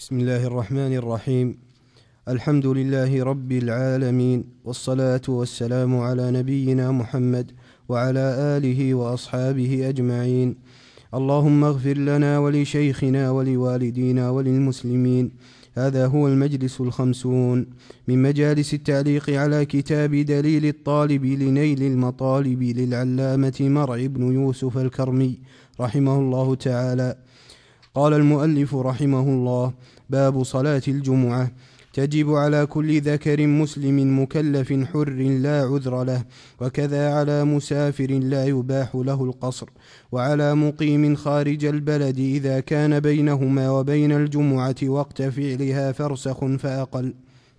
بسم الله الرحمن الرحيم. الحمد لله رب العالمين، والصلاة والسلام على نبينا محمد وعلى آله وأصحابه أجمعين. اللهم اغفر لنا ولشيخنا ولوالدينا وللمسلمين. هذا هو المجلس 50 من مجالس التعليق على كتاب دليل الطالب لنيل المطالب للعلامة مرع بن يوسف الكرمي رحمه الله تعالى. قال المؤلف رحمه الله: باب صلاة الجمعة. تجب على كل ذكر مسلم مكلف حر لا عذر له، وكذا على مسافر لا يباح له القصر، وعلى مقيم خارج البلد إذا كان بينهما وبين الجمعة وقت فعلها فرسخ فأقل.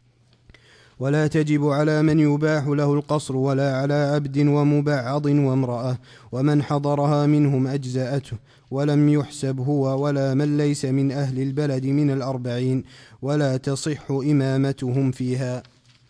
ولا تجب على من يباح له القصر، ولا على عبد ومبعض وامرأة، ومن حضرها منهم أجزأته، ولم يحسب هو ولا من ليس من أهل البلد من 40، ولا تصح إمامتهم فيها.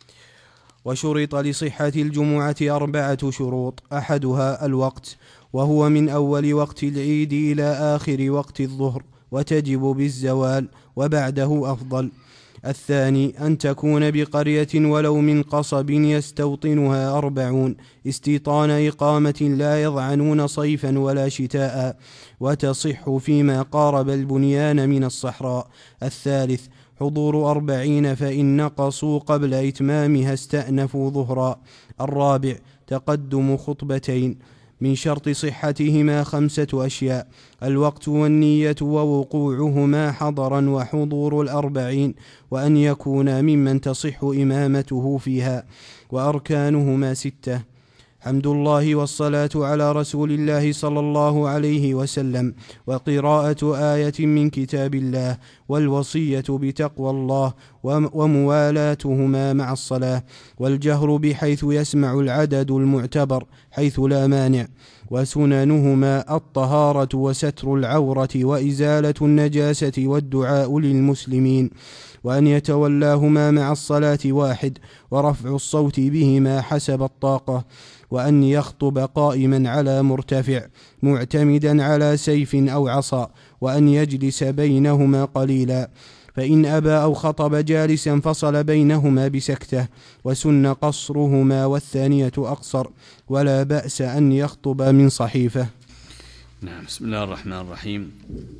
وشرط لصحة الجمعة 4 شروط: أحدها الوقت، وهو من أول وقت العيد إلى آخر وقت الظهر، وتجب بالزوال وبعده أفضل. الثاني أن تكون بقرية ولو من قصب يستوطنها 40 استيطان إقامة لا يضعنون صيفا ولا شتاء، وتصح فيما قارب البنيان من الصحراء. الثالث حضور 40 فإن نقصوا قبل إتمامها استأنفوا ظهرا. الرابع تقدم خطبتين. من شرط صحتهما 5 أشياء: الوقت والنية ووقوعهما حضرا وحضور 40، وأن يكون ممن تصح إمامته فيها. وأركانهما 6: حمد الله والصلاة على رسول الله صلى الله عليه وسلم، وقراءة آية من كتاب الله، والوصية بتقوى الله وموالاتهما مع الصلاة، والجهر بحيث يسمع العدد المعتبر حيث لا مانع. وسننهما الطهارة وستر العورة وإزالة النجاسة والدعاء للمسلمين، وأن يتولاهما مع الصلاة 1، ورفع الصوت بهما حسب الطاقة، وأن يخطب قائما على مرتفع معتمدا على سيف أو عصا، وأن يجلس بينهما قليلا، فإن أبى أو خطب جالسا فصل بينهما بسكتة. وسن قصرهما، والثانية أقصر، ولا بأس أن يخطب من صحيفة. نعم. بسم الله الرحمن الرحيم.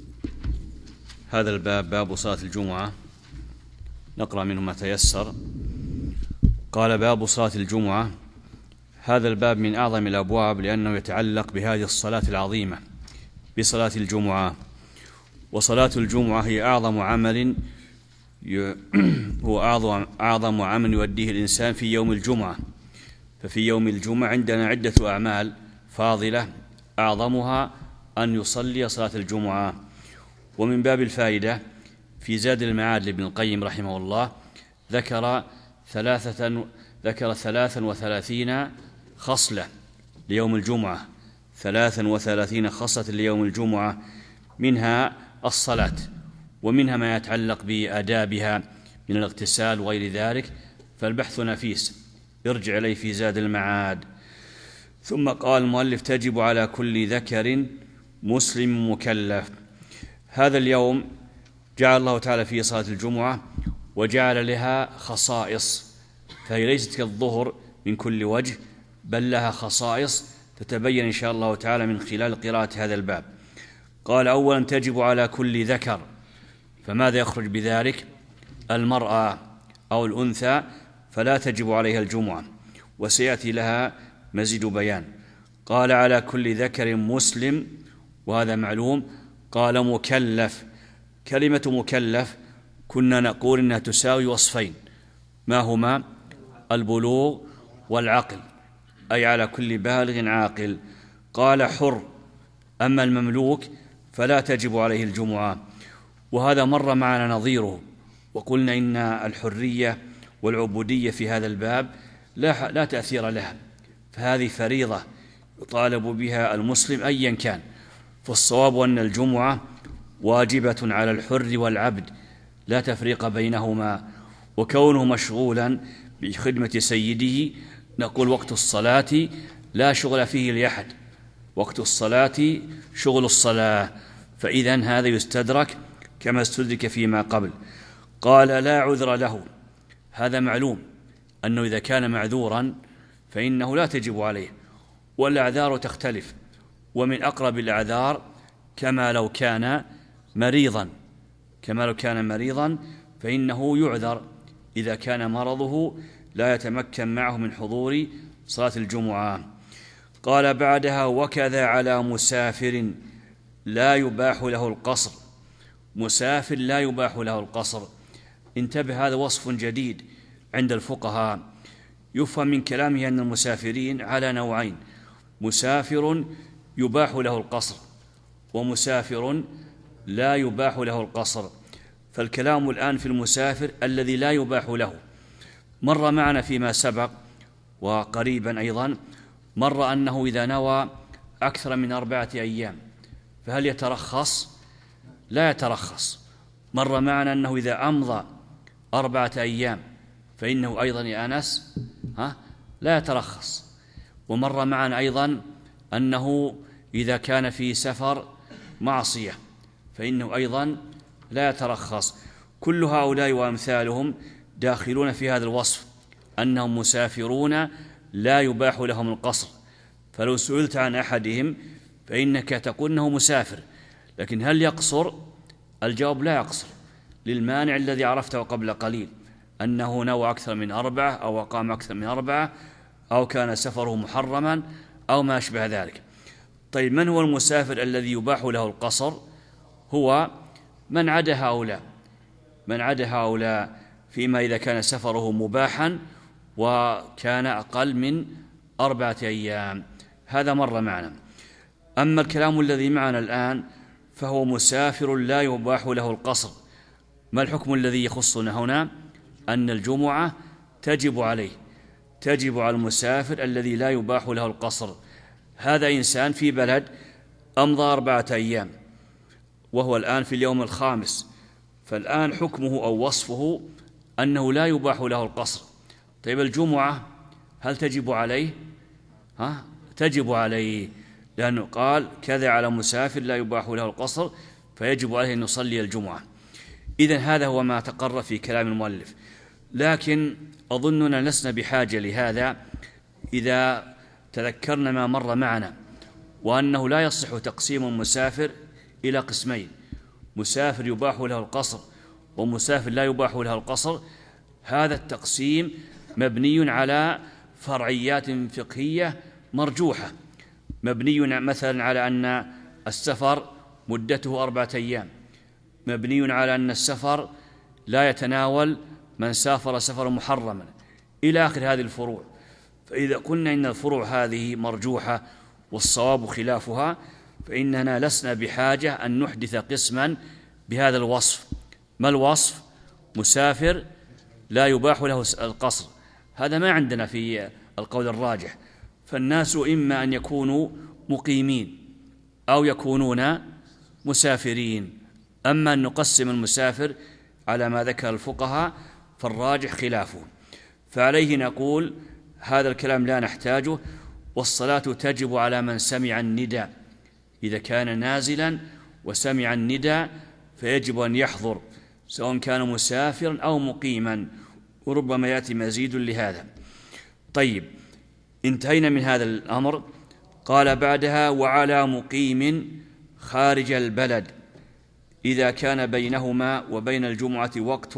هذا الباب باب صلاة الجمعة، نقرأ منه ما تيسر. قال: باب صلاة الجمعة. هذا الباب من أعظم الأبواب، لأنه يتعلق بهذه الصلاة العظيمة، بصلاة الجمعة. وصلاة الجمعة هي أعظم عمل أعظم عمل يؤديه الإنسان في يوم الجمعة. ففي يوم الجمعة عندنا عدة أعمال فاضلة، أعظمها أن يصلي صلاة الجمعة. ومن باب الفائدة في زاد المعاد لابن القيم رحمه الله ذكر 33 خصلة ليوم الجمعة، 33 خصلة ليوم الجمعة، منها الصلاة، ومنها ما يتعلق بآدابها من الاغتسال وغير ذلك، فالبحث نفيس، ارجع إليه في زاد المعاد. ثم قال المؤلف: تجب على كل ذكر مسلم مكلف. هذا اليوم جعل الله تعالى فيه صلاة الجمعة، وجعل لها خصائص، فهي ليست كالظهر من كل وجه، بل لها خصائص تتبين إن شاء الله تعالى من خلال قراءة هذا الباب. قال: أولا تجب على كل ذكر. فماذا يخرج بذلك؟ المرأة أو الأنثى فلا تجب عليها الجمعة، وسيأتي لها مزيد بيان. قال: على كل ذكر مسلم، وهذا معلوم. قال: مكلف. كلمة مكلف كنا نقول إنها تساوي وصفين، ما هما؟ البلوغ والعقل، أي على كل بالغ عاقل. قال: حر. أما المملوك فلا تجب عليه الجمعة، وهذا مر معنا نظيره، وقلنا إن الحرية والعبودية في هذا الباب لا تأثير لها، فهذه فريضة يطالب بها المسلم أيا كان. فالصواب أن الجمعة واجبة على الحر والعبد، لا تفريق بينهما. وكونه مشغولا بخدمة سيده نقول وقت الصلاة لا شغل فيه لأحد، وقت الصلاة شغل الصلاة، فإذن هذا يستدرك كما استدرك فيما قبل. قال لا عذر له. هذا معلوم أنه إذا كان معذورا فإنه لا تجب عليه، والأعذار تختلف، ومن أقرب الأعذار كما لو كان مريضا فإنه يعذر إذا كان مرضه لا يتمكن معه من حضور صلاة الجمعة. قال بعدها وكذا على مسافر لا يباح له القصر. مسافر لا يباح له القصر، انتبه، هذا وصف جديد عند الفقهاء. يفهم من كلامه أن المسافرين على نوعين: مسافر يباح له القصر، ومسافر لا يباح له القصر. فالكلام الآن في المسافر الذي لا يباح له. مر معنا فيما سبق وقريبا أيضا مر أنه إذا نوى أكثر من 4 أيام فهل يترخص؟ لا يترخص. مر معنا أنه إذا أمضى 4 أيام فإنه أيضا يا أنس لا يترخص. ومر معنا أيضا أنه إذا كان في سفر معصية فإنه أيضا لا يترخص. كل هؤلاء وأمثالهم داخلون في هذا الوصف، أنهم مسافرون لا يباح لهم القصر. فلو سئلت عن أحدهم فإنك تقول أنه مسافر، لكن هل يقصر؟ الجواب لا يقصر، للمانع الذي عرفته قبل قليل، أنه نوى أكثر من 4 أو أقام أكثر من 4 أو كان سفره محرما أو ما أشبه ذلك. طيب، من هو المسافر الذي يباح له القصر؟ هو من عدا هؤلاء فيما إذا كان سفره مباحا وكان أقل من 4 أيام. هذا مر معنا. أما الكلام الذي معنا الآن فهو مسافر لا يباح له القصر. ما الحكم الذي يخصنا هنا؟ أن الجمعة تجب عليه، تجب على المسافر الذي لا يباح له القصر. هذا إنسان في بلد أمضى 4 أيام وهو الآن في اليوم الخامس، فالآن حكمه أو وصفه أنه لا يباح له القصر. طيب، الجمعة هل تجب عليه؟ تجب عليه، لأنه قال كذا على مسافر لا يباح له القصر فيجب عليه أن يصلي الجمعة. إذن هذا هو ما تقرر في كلام المؤلف، لكن أظننا لسنا بحاجة لهذا إذا تذكرنا ما مر معنا، وأنه لا يصح تقسيم المسافر إلى قسمين: مسافر يباح له القصر ومسافر لا يباح له القصر. هذا التقسيم مبني على فرعيات فقهية مرجوحة، مبني مثلا على أن السفر مدته 4 أيام، مبني على أن السفر لا يتناول من سافر سفر محرما، إلى آخر هذه الفروع. فإذا قلنا إن الفروع هذه مرجوحة والصواب خلافها فإننا لسنا بحاجة أن نحدث قسما بهذا الوصف. ما الوصف؟ مسافر لا يباح له القصر. هذا ما عندنا في القول الراجح، فالناس إما أن يكونوا مقيمين أو يكونون مسافرين. أما أن نقسم المسافر على ما ذكر الفقهاء فالراجح خلافه، فعليه نقول هذا الكلام لا نحتاجه. والصلاة تجب على من سمع النداء، إذا كان نازلا وسمع النداء فيجب أن يحضر سواء كان مسافرا أو مقيما، وربما يأتي مزيد لهذا. طيب، انتهينا من هذا الأمر. قال بعدها وعلى مقيم خارج البلد إذا كان بينهما وبين الجمعة وقت،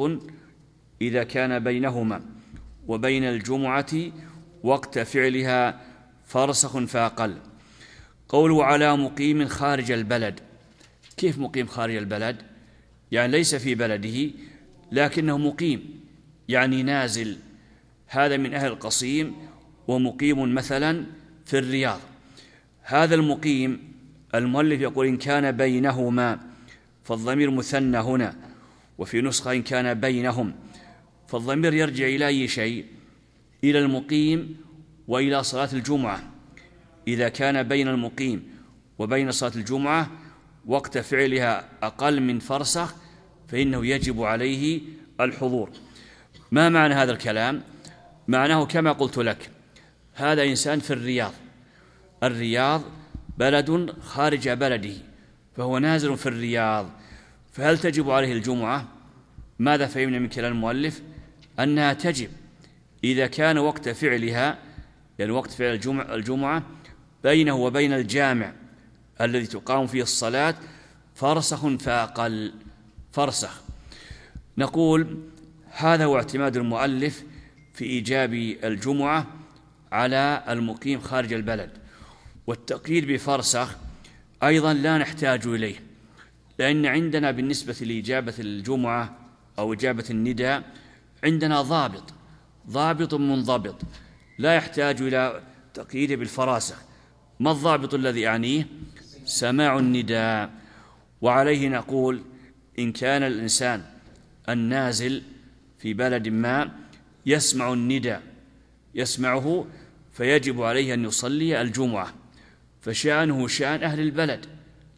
إذا كان بينهما وبين الجمعة وقت فعلها فرسخ فأقل. قوله على مقيم خارج البلد، كيف مقيم خارج البلد؟ يعني ليس في بلده لكنه مقيم، يعني نازل. هذا من أهل القصيم ومقيم مثلا في الرياض. هذا المقيم المؤلف يقول إن كان بينهما، فالضمير مثنى هنا، وفي نسخة إن كان بينهم، فالضمير يرجع إلى أي شيء؟ إلى المقيم وإلى صلاة الجمعة. إذا كان بين المقيم وبين صلاة الجمعة وقت فعلها أقل من فرسخ فإنه يجب عليه الحضور. ما معنى هذا الكلام؟ معناه كما قلت لك، هذا إنسان في الرياض، الرياض بلد خارج بلده، فهو نازل في الرياض، فهل تجب عليه الجمعة؟ ماذا فهمنا من كلام المؤلف؟ أنها تجب إذا كان وقت فعلها، يعني وقت فعل الجمعة بينه وبين الجامع الذي تقام فيه الصلاة فرسخ فأقل، فرسخ. نقول هذا هو اعتماد المؤلف في إيجاب الجمعة على المقيم خارج البلد. والتقييد بفرسخ أيضا لا نحتاج إليه، لأن عندنا بالنسبة لإجابة الجمعة أو إجابة النداء عندنا ضابط منضبط لا يحتاج إلى تقييد بالفراسخ. ما الضابط الذي أعنيه؟ سماع النداء. وعليه نقول إن كان الإنسان النازل في بلد ما يسمع النداء، يسمعه، فيجب عليه أن يصلي الجمعة، فشأنه شأن أهل البلد،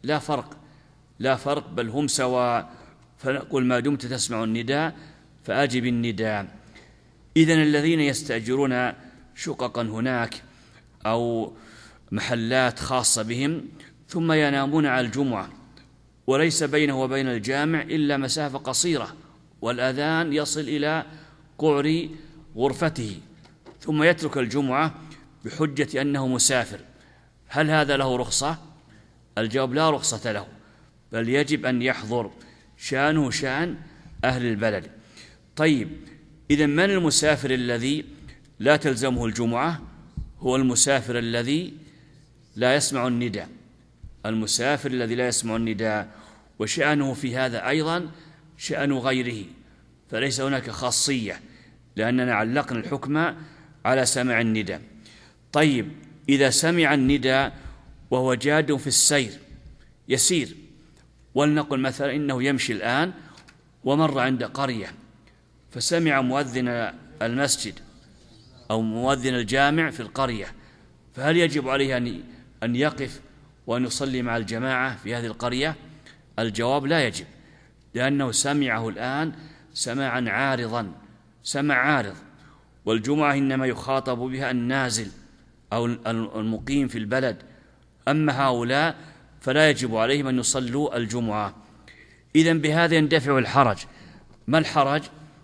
لا فرق بل هم سواء. فنقول ما دمت تسمع النداء فأجب النداء. إذن الذين يستأجرون شققا هناك أو محلات خاصة بهم ثم ينامون على الجمعة وليس بينه وبين الجامع إلا مسافة قصيرة والأذان يصل إلى قعر غرفته، ثم يترك الجمعة بحجة أنه مسافر، هل هذا له رخصة؟ الجواب لا رخصة له، بل يجب أن يحضر، شأنه شأن أهل البلد. طيب، إذن من المسافر الذي لا تلزمه الجمعة؟ هو المسافر الذي لا يسمع النداء، المسافر الذي لا يسمع النداء، وشأنه في هذا أيضا شأن غيره، فليس هناك خاصية لأننا علقنا الحكم على سماع النداء. طيب، إذا سمع النداء وهو جاد في السير يسير، ولنقل مثلا إنه يمشي الآن ومر عند قرية فسمع مؤذن المسجد أو مؤذن الجامع في القرية، فهل يجب عليه أن يقف وأن يصلي مع الجماعة في هذه القرية؟ الجواب لا يجب، لأنه سمعه الآن سماعا عارضا، سمع عارض، والجمعة إنما يخاطب بها النازل أو المقيم في البلد، أما هؤلاء فلا يجب عليهم أن يصلوا الجمعة. إذن بهذا يندفع الحرج. ما الحرج؟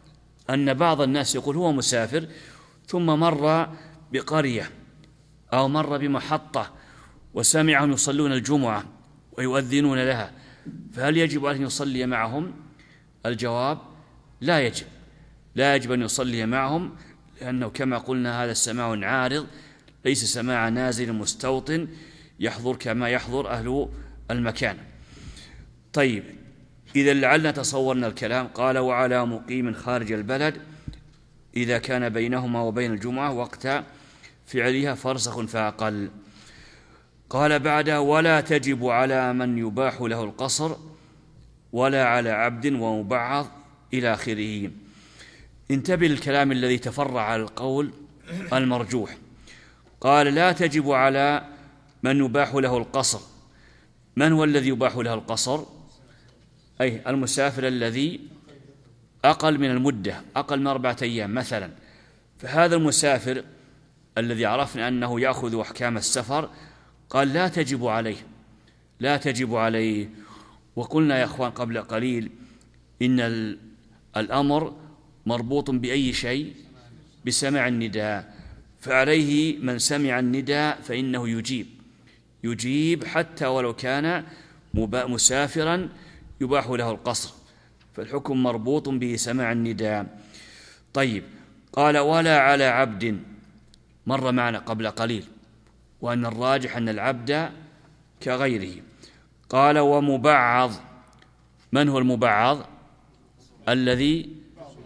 أن بعض الناس يقول هو مسافر ثم مر بقرية أو مر بمحطة وسمعهم يصلون الجمعة ويؤذنون لها، فهل يجب عليه أن يصلي معهم؟ الجواب لا يجب أن يصلي معهم، لأنه كما قلنا هذا السماع عارض ليس سماع نازل مستوطن يحضر كما يحضر أهل المكان. طيب، إذا لعلنا تصورنا الكلام. قال وعلى مقيم خارج البلد إذا كان بينهما وبين الجمعة وقت فعلها فرسخ فأقل. قال بعدها ولا تجب على من يباح له القصر ولا على عبد ومبعض إلى آخره. انتبه للكلام الذي تفرع على القول المرجوح. قال لا تجب على من يباح له القصر. من هو الذي يباح له القصر؟ أي المسافر الذي أقل من المدة، أقل من 4 أيام مثلا. فهذا المسافر الذي عرفنا أنه يأخذ أحكام السفر قال لا تجب عليه. وقلنا يا أخوان قبل قليل إن الأمر مربوط بأي شيء؟ بسماع النداء، فعليه من سمع النداء فإنه يجيب حتى ولو كان مسافرا يباح له القصر، فالحكم مربوط بسماع النداء. طيب، قال ولا على عبد، مر معنا قبل قليل وأن الراجح أن العبد كغيره. قال ومبعض. من هو المبعض؟ الذي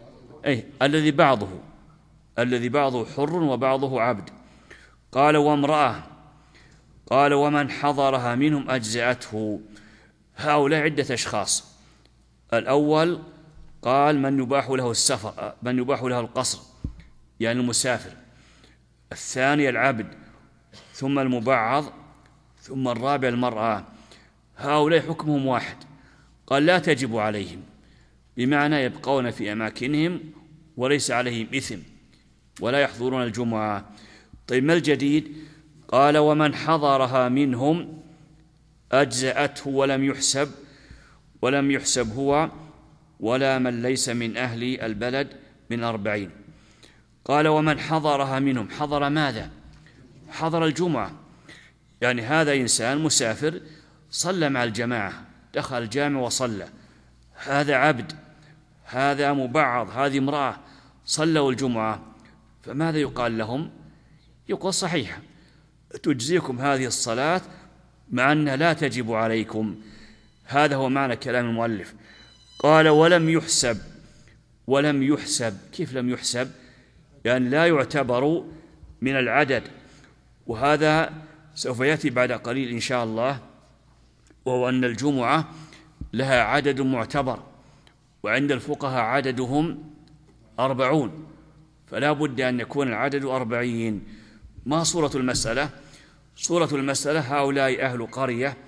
بعضه حر وبعضه عبد. قال وامرأة. قال ومن حضرها منهم أجزأته. هؤلاء عدة أشخاص. الأول قال من يباح له القصر يعني المسافر، الثاني العبد، ثم المبعض، ثم الرابع المرأة. هؤلاء حكمهم واحد. قال لا تجب عليهم، بمعنى يبقون في أماكنهم وليس عليهم إثم ولا يحضرون الجمعة. طيب، ما الجديد؟ قال ومن حضرها منهم أجزأته ولم يحسب ولم يحسب هو ولا من ليس من أهل البلد من 40. قال ومن حضرها منهم، حضر ماذا؟ حضر الجمعة، يعني هذا إنسان مسافر صلى مع الجماعة، دخل الجامع وصلى، هذا عبد، هذا مبعض، هذه امرأة صلوا الجمعة، فماذا يقال لهم؟ يقول صحيح تجزيكم هذه الصلاة مع أنها لا تجب عليكم. هذا هو معنى كلام المؤلف. قال ولم يحسب. ولم يحسب، كيف لم يحسب؟ يعني لا يعتبر من العدد، وهذا سوف يأتي بعد قليل إن شاء الله، وهو أن الجمعة لها عدد معتبر، وعند الفقهاء عددهم 40، فلا بد أن يكون العدد 40. ما صورة المسألة؟ صورة المسألة هؤلاء أهل قرية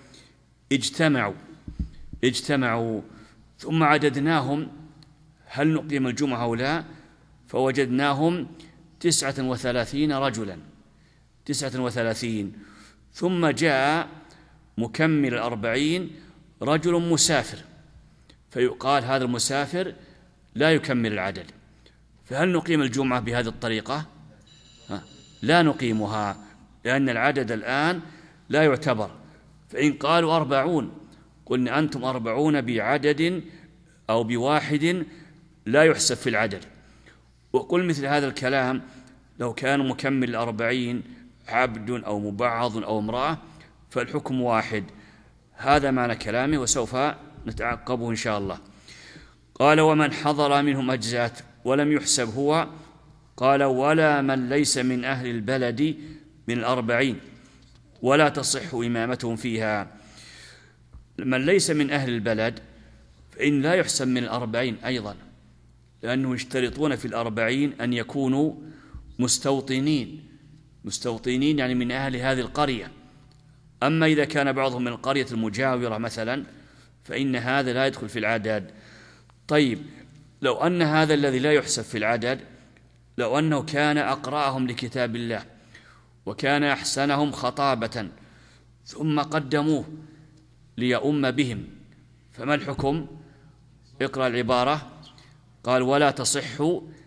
اجتمعوا ثم عددناهم هل نقيم الجمعة أو لا، فوجدناهم 39 رجلا، 39. ثم جاء مكمل 40 رجل مسافر، فيقال هذا المسافر لا يكمل العدد، فهل نقيم الجمعة بهذه الطريقة؟ لا نقيمها، لأن العدد الآن لا يعتبر. فإن قالوا 40 قلنا أنتم 40 بعدد أو بواحد لا يحسب في العدد. وقل مثل هذا الكلام لو كان مكمل 40 عبد أو مبعض أو امرأة فالحكم واحد. هذا معنى كلامه وسوف نتعقبه إن شاء الله. قال ومن حضر منهم أجزات ولم يحسب هو، قال ولا من ليس من أهل البلد من 40 ولا تصح إمامتهم فيها. من ليس من أهل البلد فإن لا يحسب من 40 أيضا، لأنه يشترطون في 40 أن يكونوا مستوطنين يعني من أهل هذه القرية. أما إذا كان بعضهم من القرية المجاورة مثلا فإن هذا لا يدخل في العدد. طيب لو أن هذا الذي لا يحسب في العدد لو أنه كان أقرأهم لكتاب الله وكان أحسنهم خطابة ثم قدموه ليؤم بهم، فما الحكم؟ اقرأ العبارة. قال ولا تصح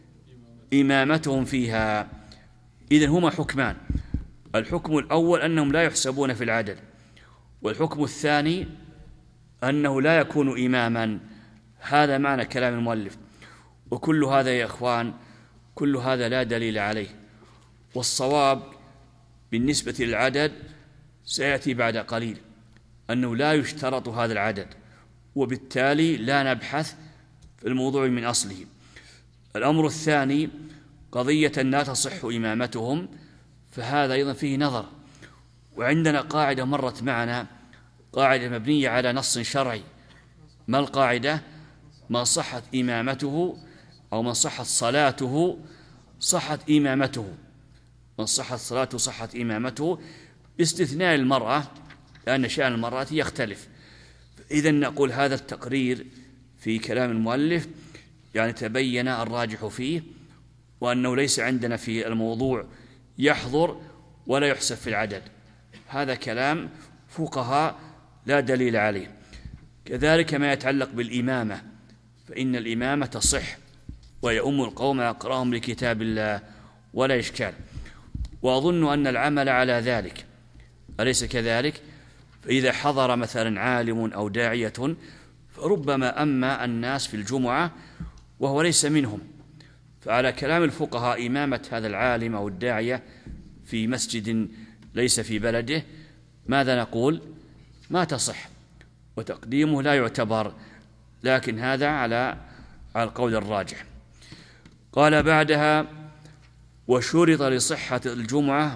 إمامتهم فيها. إذن هما حكمان، الحكم الأول أنهم لا يحسبون في العدد، والحكم الثاني أنه لا يكون إماما. هذا معنى كلام المؤلف. وكل هذا يا إخوان كل هذا لا دليل عليه، والصواب بالنسبة للعدد سيأتي بعد قليل أنه لا يشترط هذا العدد، وبالتالي لا نبحث في الموضوع من أصله. الأمر الثاني قضية لا تصح إمامتهم، فهذا أيضا فيه نظر. وعندنا قاعدة مرت معنا، قاعدة مبنية على نص شرعي. ما القاعدة؟ ما صحت إمامته أو من صحت صلاته صحت إمامته، من صحت صلاته صحت إمامته، باستثناء المرأة، لأن شأن المرأة يختلف. إذن نقول هذا التقرير في كلام المؤلف يعني تبين الراجح فيه، وأنه ليس عندنا في الموضوع يحضر ولا يحسب في العدد. هذا كلام فقهاء لا دليل عليه. كذلك ما يتعلق بالإمامة، فإن الإمامة تصح ويؤم القوم يقرأهم لكتاب الله ولا إشكال. وأظن أن العمل على ذلك، أليس كذلك؟ فإذا حضر مثلا عالم أو داعية فربما أما الناس في الجمعة وهو ليس منهم، فعلى كلام الفقهاء إمامة هذا العالم أو الداعية في مسجد ليس في بلده ماذا نقول؟ ما تصح، وتقديمه لا يعتبر، لكن هذا على القول الراجح. قال بعدها وشرط لصحة الجمعة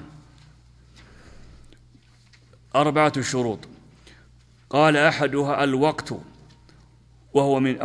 4 شروط. قال أحدها الوقت، وهو من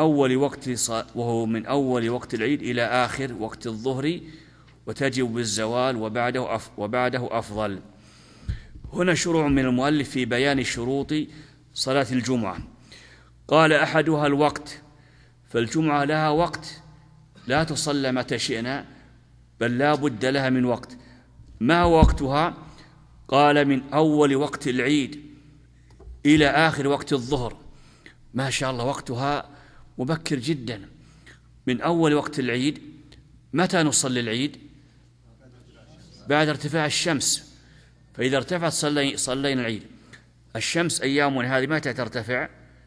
أول وقت العيد إلى آخر وقت الظهر، وتجب بالزوال وبعده أفضل. هنا شروع من المؤلف في بيان شروط صلاة الجمعة. قال أحدها الوقت، فالجمعة لها وقت لا تصلى متى شئنا، بل لا بد لها من وقت. ما هو وقتها؟ قال من أول وقت العيد إلى آخر وقت الظهر. ما شاء الله وقتها مبكر جدا، من أول وقت العيد. متى نصلي العيد؟ بعد ارتفاع الشمس، فإذا ارتفعت صلينا العيد. الشمس أيامنا هذه متى ترتفع؟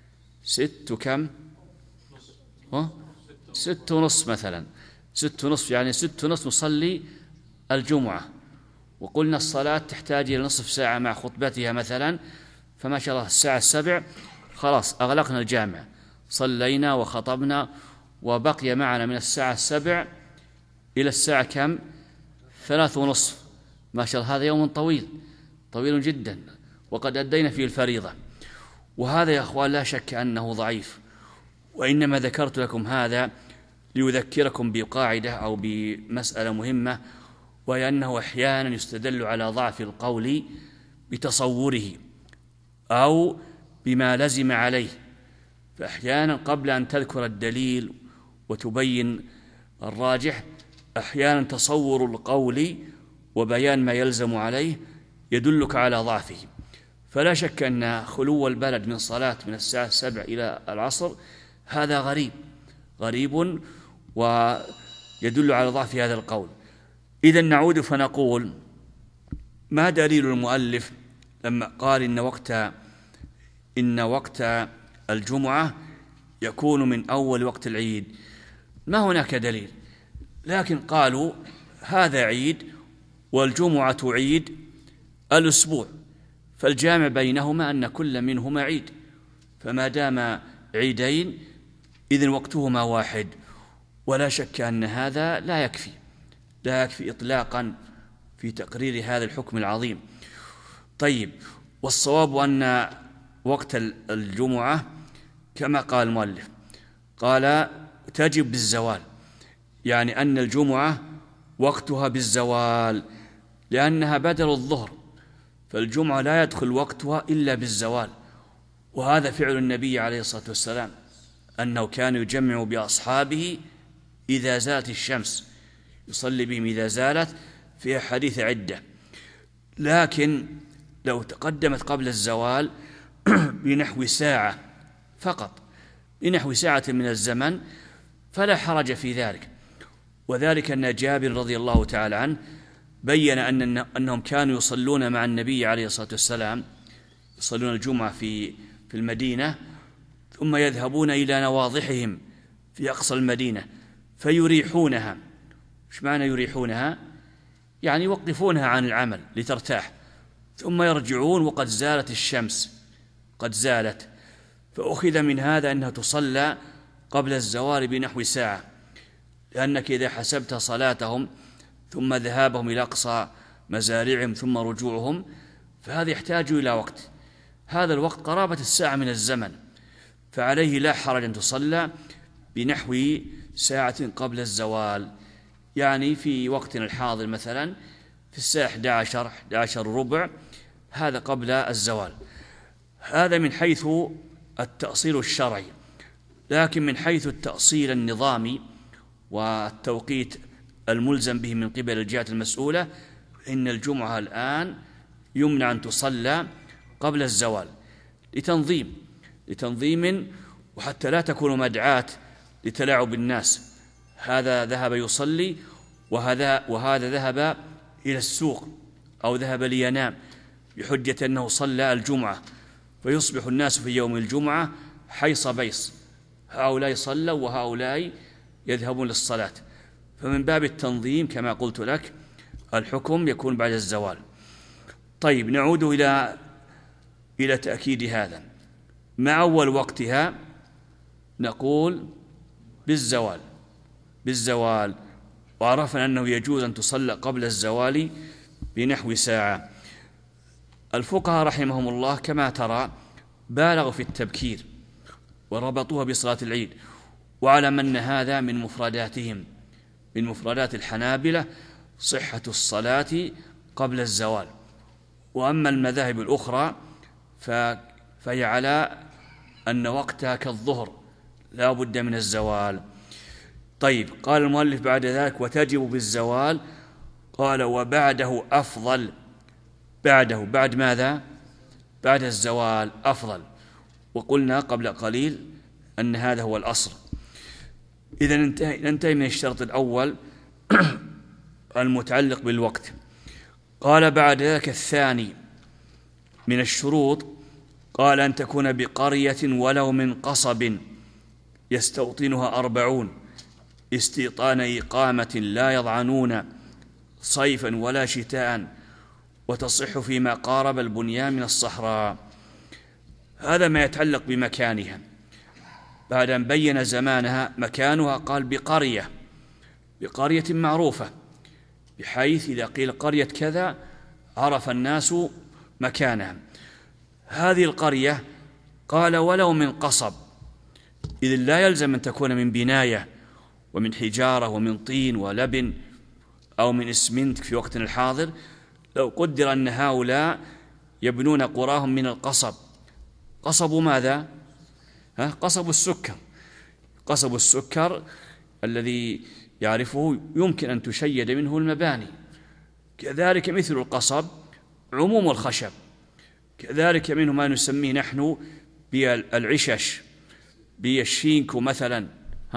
6:30 مثلا، 6:30، يعني 6:30 نصلي الجمعة. وقلنا الصلاة تحتاج إلى نصف ساعة مع خطبتها مثلا، فما شاء الله الساعة 7 خلاص أغلقنا الجامع، صلينا وخطبنا، وبقي معنا من الساعة 7 إلى الساعة كم؟ 3:30. ما شاء الله هذا يوم طويل جدا، وقد أدينا فيه الفريضة. وهذا يا أخوان لا شك أنه ضعيف، وإنما ذكرت لكم هذا ليذكركم بقاعدة أو بمسألة مهمة، وهي أنه أحيانا يستدل على ضعف القول بتصوره أو بما لزم عليه. فأحيانا قبل أن تذكر الدليل وتبين الراجح، أحيانا تصور القول وبيان ما يلزم عليه يدلك على ضعفه. فلا شك أن خلو البلد من صلاة من الساعة 7 إلى العصر هذا غريب ويدل على ضعف هذا القول. إذن نعود فنقول: ما دليل المؤلف لما قال إن وقت الجمعة يكون من أول وقت العيد؟ ما هناك دليل، لكن قالوا هذا عيد والجمعة عيد الأسبوع، فالجامع بينهما أن كل منهما عيد، فما دام عيدين إذن وقتهما واحد. ولا شك أن هذا لا يكفي إطلاقا في تقرير هذا الحكم العظيم. طيب، والصواب أن وقت الجمعة كما قال المؤلف، قال تجب بالزوال، يعني أن الجمعة وقتها بالزوال، لأنها بدل الظهر، فالجمعة لا يدخل وقتها إلا بالزوال. وهذا فعل النبي عليه الصلاة والسلام، أنه كان يجمع بأصحابه إذا زالت الشمس، يصلي بهم إذا زالت، في أحاديث عدة. لكن لو تقدمت قبل الزوال بنحو ساعة فقط، بنحو ساعة من الزمن، فلا حرج في ذلك. وذلك أن جابر رضي الله تعالى عنه بين أنهم كانوا يصلون مع النبي عليه الصلاة والسلام، يصلون الجمعة في المدينة، ثم يذهبون إلى نواضحهم في أقصى المدينة فيريحونها. إيش معنى يريحونها؟ يعني يوقفونها عن العمل لترتاح، ثم يرجعون وقد زالت الشمس، قد زالت. فأخذ من هذا أنها تصلى قبل الزوال بنحو ساعة، لأنك إذا حسبت صلاتهم ثم ذهابهم إلى أقصى مزارعهم ثم رجوعهم، فهذا يحتاج إلى وقت، هذا الوقت قرابة الساعة من الزمن، فعليه لا حرج أن تصلى بنحو ساعة قبل الزوال. يعني في وقتنا الحاضر مثلا في الساعة 11 ربع، هذا قبل الزوال. هذا من حيث التأصيل الشرعي. لكن من حيث التأصيل النظامي والتوقيت الملزم به من قبل الجهات المسؤولة، إن الجمعة الآن يمنع أن تصلى قبل الزوال لتنظيم، وحتى لا تكون مدعاة لتلاعب الناس. هذا ذهب يصلي وهذا ذهب إلى السوق أو ذهب لينام بحجة أنه صلى الجمعة، فيصبح الناس في يوم الجمعة حيص بيص، هؤلاء صلوا وهؤلاء يذهبون للصلاة. فمن باب التنظيم كما قلت لك الحكم يكون بعد الزوال. طيب، نعود إلى تأكيد هذا. مع أول وقتها نقول بالزوال، وعرفنا أنه يجوز أن تصلى قبل الزوال بنحو ساعة. الفقهاء رحمهم الله كما ترى بالغوا في التبكير وربطوها بصلاة العيد، وعلم أن هذا من مفرداتهم، من مفردات الحنابلة صحة الصلاة قبل الزوال. وأما المذاهب الأخرى فهي على أن وقتها كالظهر لا بد من الزوال. طيب، قال المؤلف بعد ذلك: وتجب بالزوال. قال: وبعده أفضل. بعد ماذا؟ بعد الزوال أفضل. وقلنا قبل قليل أن هذا هو الأصل. إذا ننتهي من الشرط الأول المتعلق بالوقت. قال بعد ذلك الثاني من الشروط، قال أن تكون بقرية ولو من قصب يستوطنها 40 استيطان إقامة لا يضعنون صيفا ولا شتاء، وتصح فيما قارب البنيان من الصحراء. هذا ما يتعلق بمكانها. بعد أن بين زمانها مكانها قال بقرية معروفة، بحيث إذا قيل قرية كذا عرف الناس مكانها. هذه القرية قال ولو من قصب، إذ لا يلزم أن تكون من بناية ومن حجارة ومن طين ولبن أو من إسمنت في وقتنا الحاضر. لو قدر أن هؤلاء يبنون قراهم من القصب. قصب ماذا؟ قصب السكر. قصب السكر الذي يعرفه يمكن أن تشيد منه المباني. كذلك مثل القصب عموم الخشب. كذلك منه ما نسميه نحن بالعشش، بالشينكو مثلا،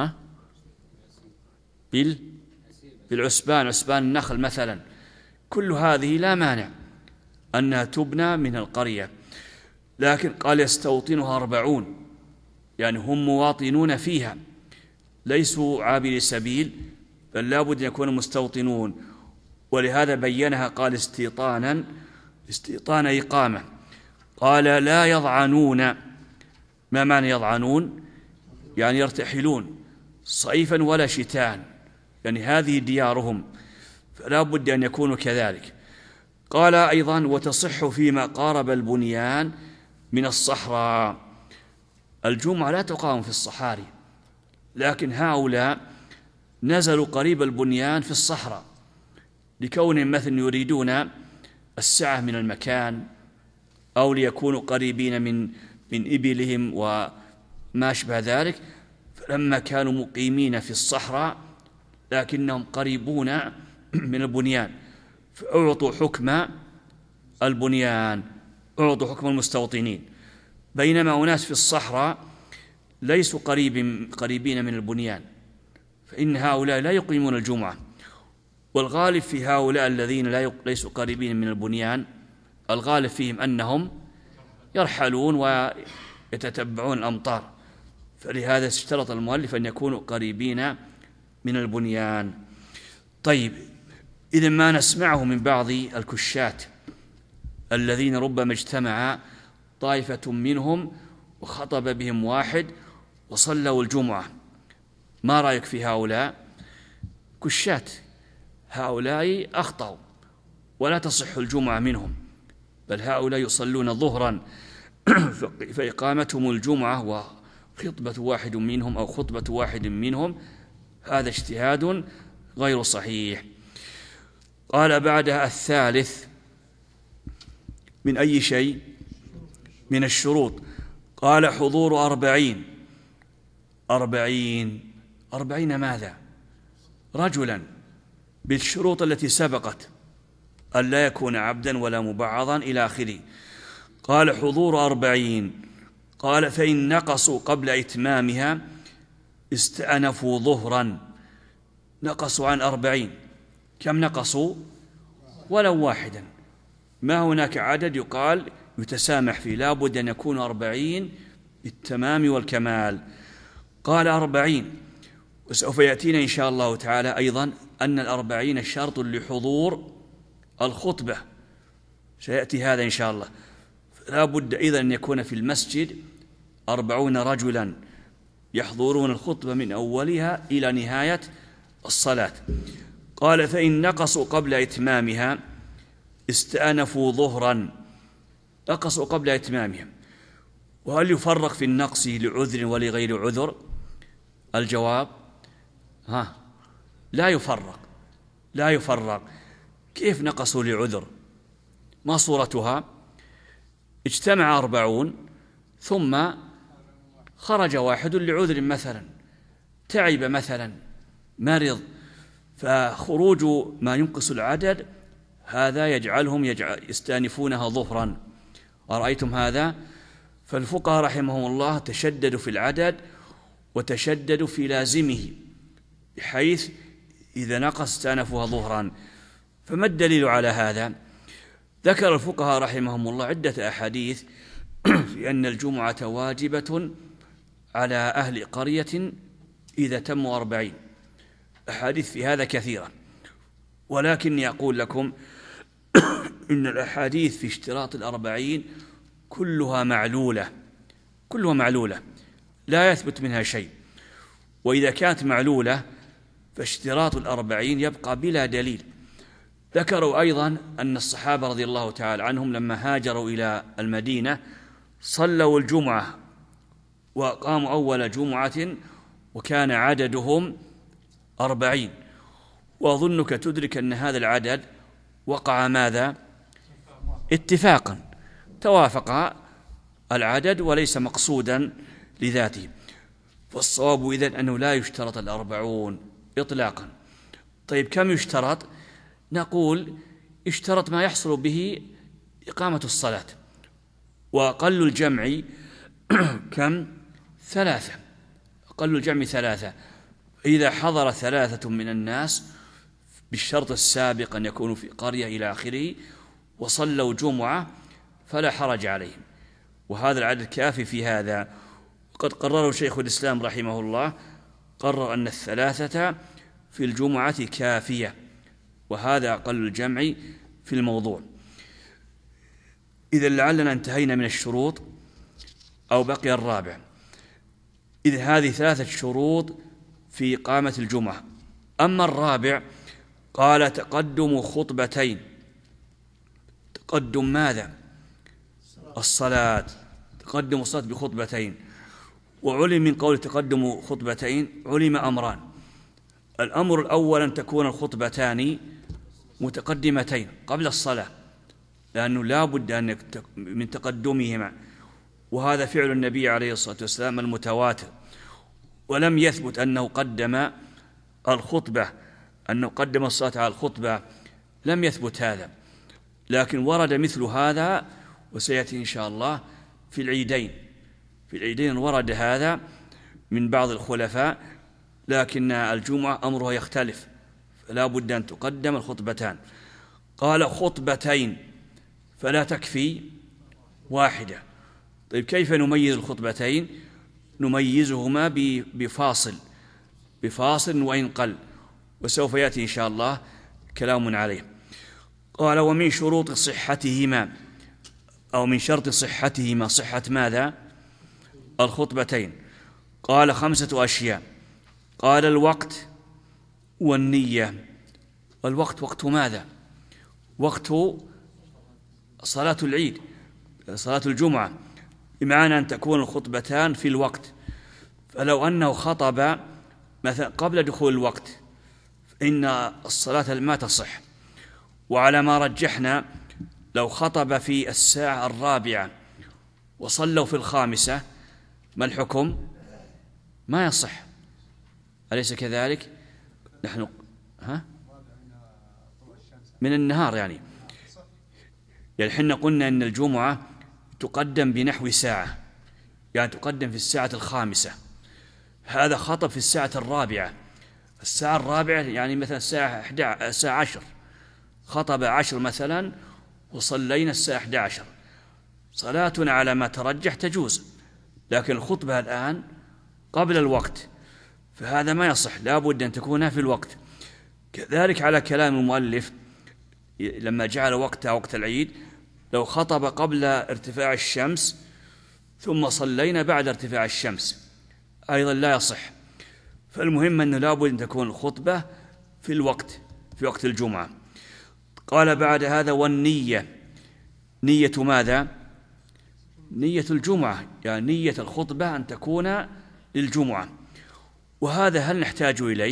بالعسبان، عسبان النخل مثلا. كل هذه لا مانع أنها تبنى من القرية. لكن قال يستوطنها 40، يعني هم مواطنون فيها، ليسوا عابري سبيل، بل لا بد أن يكونوا مستوطنون. ولهذا بينها قال استيطان إقامة. قال لا يضعنون. ما معنى يضعنون؟ يعني يرتحلون صيفا ولا شتاء، يعني هذه ديارهم، فلا بد أن يكونوا كذلك. قال أيضا وتصح فيما قارب البنيان من الصحراء. الجمعة لا تقام في الصحاري، لكن هؤلاء نزلوا قريب البنيان في الصحراء لكونهم مثلا يريدون السعة من المكان، أو ليكونوا قريبين من إبلهم وما أشبه ذلك. فلما كانوا مقيمين في الصحراء لكنهم قريبون من البنيان فأعطوا حكم البنيان، أعطوا حكم المستوطنين. بينما أناس في الصحراء ليسوا قريبين من البنيان، فإن هؤلاء لا يقيمون الجمعة. والغالب في هؤلاء الذين ليسوا قريبين من البنيان، الغالب فيهم أنهم يرحلون ويتتبعون الأمطار، فلهذا اشترط المؤلف أن يكونوا قريبين من البنيان. طيب، إذن ما نسمعه من بعض الكشات الذين ربما اجتمع طائفة منهم وخطب بهم واحد وصلوا الجمعة، ما رأيك في هؤلاء؟ كشات هؤلاء أخطأوا ولا تصح الجمعة منهم، بل هؤلاء يصلون ظهرا فإقامتهم الجمعة وخطبة واحد منهم أو خطبة واحد منهم هذا اجتهاد غير صحيح. قال بعدها الثالث من أي شيء؟ من الشروط. قال حضور 40 ماذا؟ رجلا، بالشروط التي سبقت، أن لا يكون عبدا ولا مبعضا إلى آخره. قال حضور 40. قال فإن نقصوا قبل إتمامها استأنفوا ظهرا. نقصوا عن 40، كم نقصوا؟ ولو واحدا، ما هناك عدد يقال يتسامح فيه، لا بد أن يكون 40 بالتمام والكمال. قال 40، وسوف يأتينا إن شاء الله تعالى أيضا أن 40 شرط لحضور الخطبة، سيأتي هذا إن شاء الله. لا بد أيضا أن يكون في المسجد 40 رجلا يحضرون الخطبة من أولها إلى نهاية الصلاة. قال فإن نقصوا قبل إتمامها استأنفوا ظهرا. نقصوا قبل إتمامها، وهل يفرق في النقص لعذر ولغير عذر؟ الجواب لا يفرق. كيف نقصوا لعذر؟ ما صورتها؟ اجتمع 40 ثم خرج واحد لعذر، مثلا تعب مثلا، مرض، فخروج ما ينقص العدد هذا يجعلهم يستأنفونها ظهرا. أرأيتم هذا؟ فالفقهاء رحمهم الله تشددوا في العدد وتشددوا في لازمه، بحيث إذا نقص استأنفوها ظهرا. فما الدليل على هذا؟ ذكر الفقهاء رحمهم الله عدة أحاديث في أن الجمعة واجبة على أهل قرية إذا تموا 40. أحاديث في هذا كثيرة، ولكني أقول لكم إن الأحاديث في اشتراط 40 كلها معلولة لا يثبت منها شيء. وإذا كانت معلولة فاشتراط 40 يبقى بلا دليل. ذكروا أيضا أن الصحابة رضي الله تعالى عنهم لما هاجروا إلى المدينة صلوا الجمعة وقاموا أول جمعة وكان عددهم 40. وأظنك تدرك أن هذا العدد وقع ماذا؟ اتفاقا، توافق العدد وليس مقصودا لذاته. فالصواب إذن أنه لا يشترط 40 إطلاقا. طيب كم يشترط؟ نقول اشترط ما يحصل به إقامة الصلاة، وأقل الجمع كم؟ 3. أقل الجمع 3. إذا حضر 3 من الناس بالشرط السابق أن يكونوا في قرية إلى آخره وصلوا جمعة فلا حرج عليهم، وهذا العدد كافي في هذا. وقد قرره شيخ الإسلام رحمه الله، قرر أن 3 في الجمعة كافية، وهذا أقل الجمع في الموضوع. إذا لعلنا انتهينا من الشروط أو بقي الرابع. إذ هذه 3 شروط في إقامة الجمعة. أما الرابع قال تقدم خطبتين. تقدم ماذا؟ الصلاة. تقدم الصلاة بخطبتين. وعلم من قول تقدم خطبتين علم أمران. الأمر الأول أن تكون الخطبتان متقدمتين قبل الصلاة، لأنه لا بد أن من تقدمهما، وهذا فعل النبي عليه الصلاة والسلام المتواتر. ولم يثبت أنه قدم الخطبة، أنه قدم الصلاة على الخطبة، لم يثبت هذا. لكن ورد مثل هذا وسيأتي إن شاء الله في العيدين. في العيدين ورد هذا من بعض الخلفاء، لكن الجمعة أمرها يختلف، فلا بد أن تقدم الخطبتان. قال خطبتين فلا تكفي واحدة. طيب كيف نميز الخطبتين؟ نميزهما بفاصل وإن قل، وسوف يأتي إن شاء الله كلام عليه. قال ومن شروط صحتهما، أو من شرط صحتهما، صحة ماذا؟ الخطبتين. قال 5 أشياء. قال الوقت والنية. الوقت وقت ماذا؟ وقت صلاة العيد، صلاة الجمعة، بمعنى أن تكون الخطبتان في الوقت. فلو أنه خطب مثلا قبل دخول الوقت إن الصلاة ما تصح. وعلى ما رجحنا لو خطب في 4:00 وصلوا في 5، ما الحكم؟ ما يصح، أليس كذلك؟ نحن من النهار يعني حنا قلنا أن الجمعة تقدم بنحو ساعة، يعني تقدم في 5:00. هذا خطب في 4:00. 4:00 يعني مثلا الساعة 10، خطب 10 مثلا وصلينا 11:00. صلاتنا على ما ترجح تجوز، لكن الخطبة الآن قبل الوقت، فهذا ما يصح، لا بد أن تكون في الوقت. كذلك على كلام المؤلف لما جعل وقتها وقت العيد، لو خطب قبل ارتفاع الشمس ثم صلينا بعد ارتفاع الشمس أيضا لا يصح. فالمهم أنه لا بد أن تكون الخطبة في الوقت، في وقت الجمعة. قال بعد هذا والنية. نية ماذا؟ نية الجمعة، يعني نية الخطبة أن تكون للجمعة. وهذا هل نحتاج إليه؟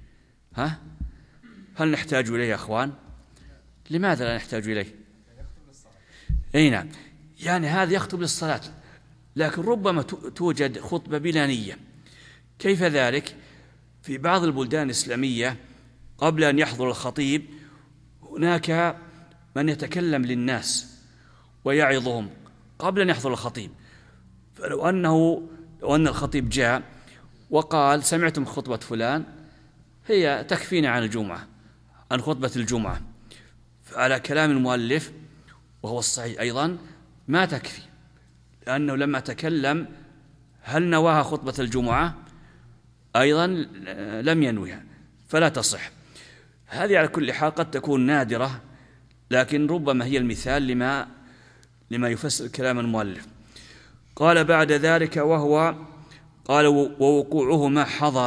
هل نحتاج إليه يا أخوان؟ لماذا لا نحتاج إليه؟ أي نعم، يعني هذا يخطب للصلاة، لكن ربما توجد خطبة بلا نية. كيف ذلك؟ في بعض البلدان الإسلامية قبل أن يحضر الخطيب هناك من يتكلم للناس ويعظهم قبل أن يحضر الخطيب، فلو أن الخطيب جاء وقال سمعتم خطبة فلان هي تكفينا عن الجمعة، عن خطبة الجمعة، فعلى كلام المؤلف وهو الصحيح أيضا ما تكفي، لأنه لما تكلم هل نواها خطبة الجمعة أيضا لم ينويها فلا تصح. هذه على كل حال قد تكون نادرة، لكن ربما هي المثال لما يفسر كلام المؤلف. قال بعد ذلك قال ووقوعهما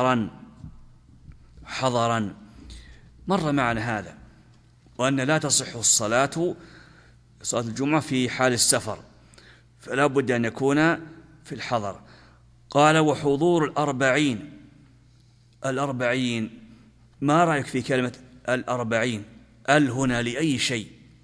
حضرا مر معنا هذا، وأن لا تصح صلاة الجمعة في حال السفر، فلا بد أن يكون في الحضر. قال وحضور الأربعين، ما رأيك في كلمة الأربعين؟ هنا لأي شيء؟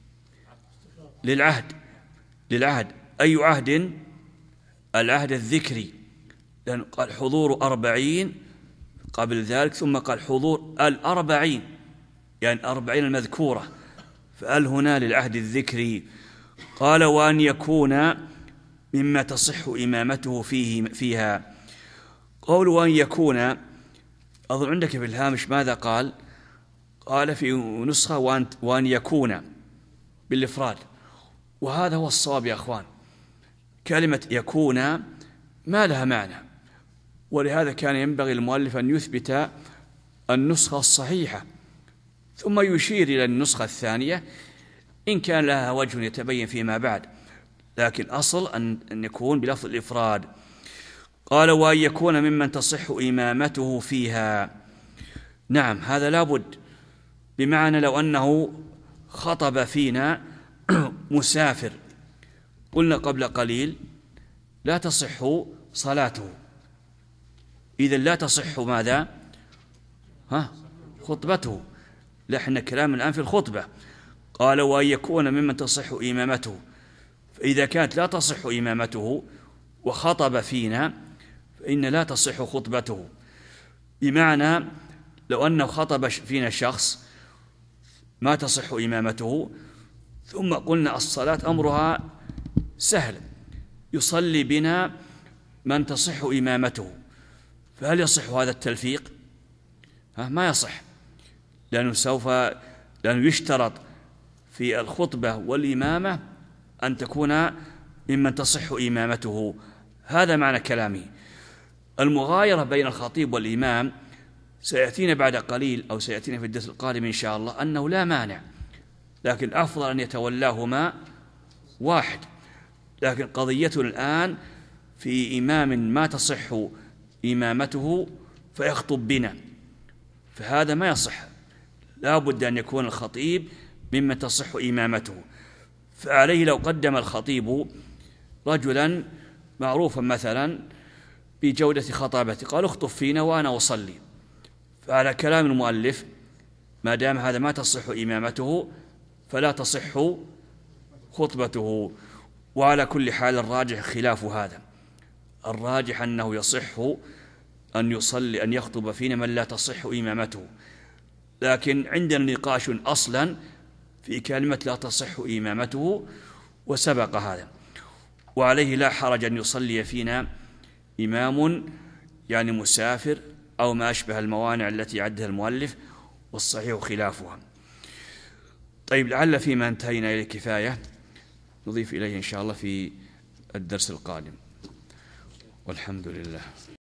للعهد. أي عهد؟ العهد الذكري، لأن قال حضور 40 قبل ذلك، ثم قال حضور 40 يعني 40 المذكورة، هنا للعهد الذكري. قال وأن يكون مما تصح إمامته فيها. قول وأن يكون، أظن عندك في الهامش ماذا قال؟ قال في نسخة وأن يكون بالإفراد، وهذا هو الصواب يا أخوان. كلمة يكون ما لها معنى، ولهذا كان ينبغي المؤلف أن يثبت النسخة الصحيحة ثم يشير إلى النسخة الثانية إن كان لها وجه يتبين فيما بعد، لكن أصل أن يكون بلفظ الإفراد. قال وأن يكون ممن تصح إمامته فيها. نعم هذا لابد، بمعنى لو أنه خطب فينا مسافر قلنا قبل قليل لا تصح صلاته، إذن لا تصح ماذا؟ خطبته. لحن كلام الآن في الخطبة. قال وأن يكون ممن تصح إمامته، فإذا كانت لا تصح إمامته وخطب فينا فإن لا تصح خطبته، بمعنى لو أنه خطب فينا شخص ما تصح إمامته، ثم قلنا الصلاة أمرها سهل، يصلي بنا من تصح إمامته، فهل يصح هذا التلفيق؟ ما يصح، لأنه يشترط في الخطبة والإمامة أن تكون ممن تصح إمامته. هذا معنى كلامه. المغايرة بين الخطيب والإمام سيأتينا بعد قليل، أو سيأتينا في الدرس القادم إن شاء الله، أنه لا مانع، لكن أفضل أن يتولاهما واحد. لكن قضيتنا الآن في إمام ما تصح إمامته فيخطب بنا، فهذا ما يصح، لا بد أن يكون الخطيب ممن تصح إمامته. فعليه لو قدم الخطيب رجلا معروفا مثلا بجودة خطابته قال اخطب فينا وأنا أصلي، فعلى كلام المؤلف ما دام هذا ما تصح إمامته فلا تصح خطبته. وعلى كل حال الراجح خلاف هذا، الراجح أنه يصح أن يخطب فينا من لا تصح إمامته، لكن عندنا نقاش أصلا في كلمة لا تصح إمامته وسبق هذا. وعليه لا حرج أن يصلي فينا إمام يعني مسافر أو ما أشبه الموانع التي عدها المؤلف، والصحيح خلافها. طيب لعل فيما انتهينا إلى كفاية، نضيف إليه إن شاء الله في الدرس القادم، والحمد لله.